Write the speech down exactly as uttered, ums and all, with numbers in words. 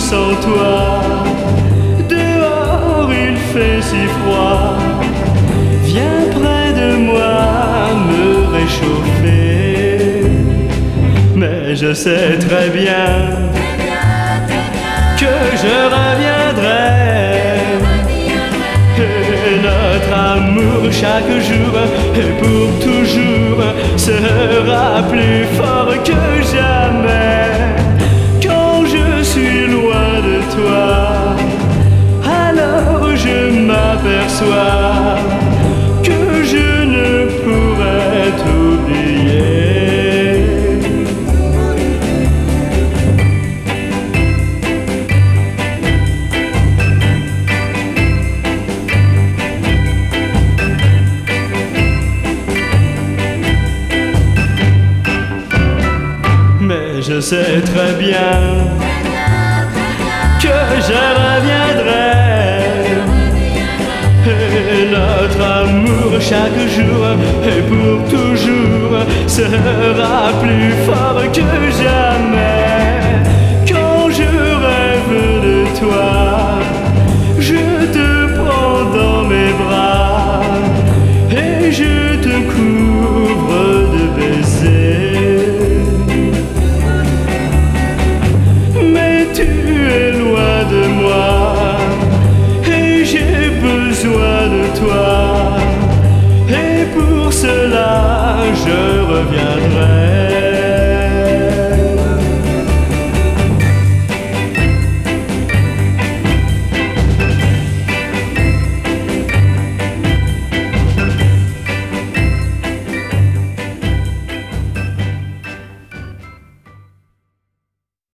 sans toi. Dehors il fait si froid, viens près de moi me réchauffer. Mais je sais très bien que je reviendrai, et notre amour chaque jour et pour toujours sera plus fort que jamais. Quand je suis loin de toi, alors je m'aperçois que je ne pourrai t'oublier. Mais je sais très bien que je reviendrai, et notre amour chaque jour et pour toujours sera plus fort que